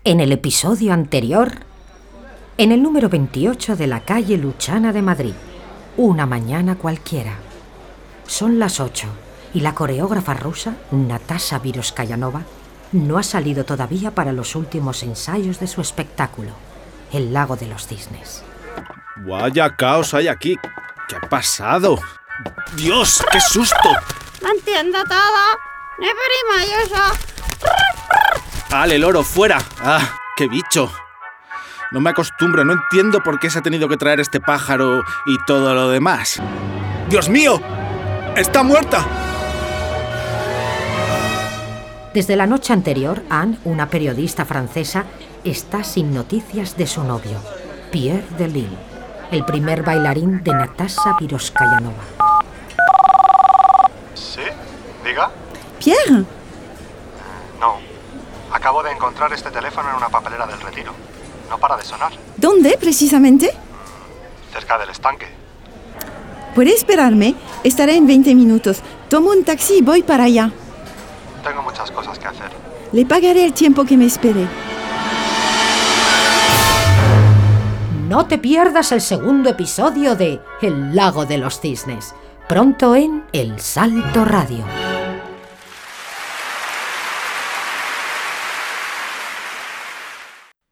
En el episodio anterior, en el número 28 de la calle Luchana de Madrid, una mañana cualquiera. Son las 8 y la coreógrafa rusa, Natasha Viroskayanova, no ha salido todavía para los últimos ensayos de su espectáculo, El Lago de los Cisnes. ¡Vaya caos hay aquí! ¿Qué ha pasado? ¡Dios, qué susto! ¡No entiendo todo! ¡Ne prima eso! ¡Ale, loro, fuera! ¡Ah, qué bicho! No me acostumbro, no entiendo por qué se ha tenido que traer este pájaro y todo lo demás. ¡Dios mío! ¡Está muerta! Desde la noche anterior, Anne, una periodista francesa, está sin noticias de su novio, Pierre Delisle, el primer bailarín de Natasha Viroskayanova. ¿Sí? ¿Diga? ¿Pierre? No. Acabo de encontrar este teléfono en una papelera del Retiro. No para de sonar. ¿Dónde, precisamente? Cerca del estanque. ¿Puede esperarme? Estaré en 20 minutos. Tomo un taxi y voy para allá. Tengo muchas cosas que hacer. Le pagaré el tiempo que me espere. No te pierdas el segundo episodio de El Lago de los Cisnes, pronto en El Salto Radio.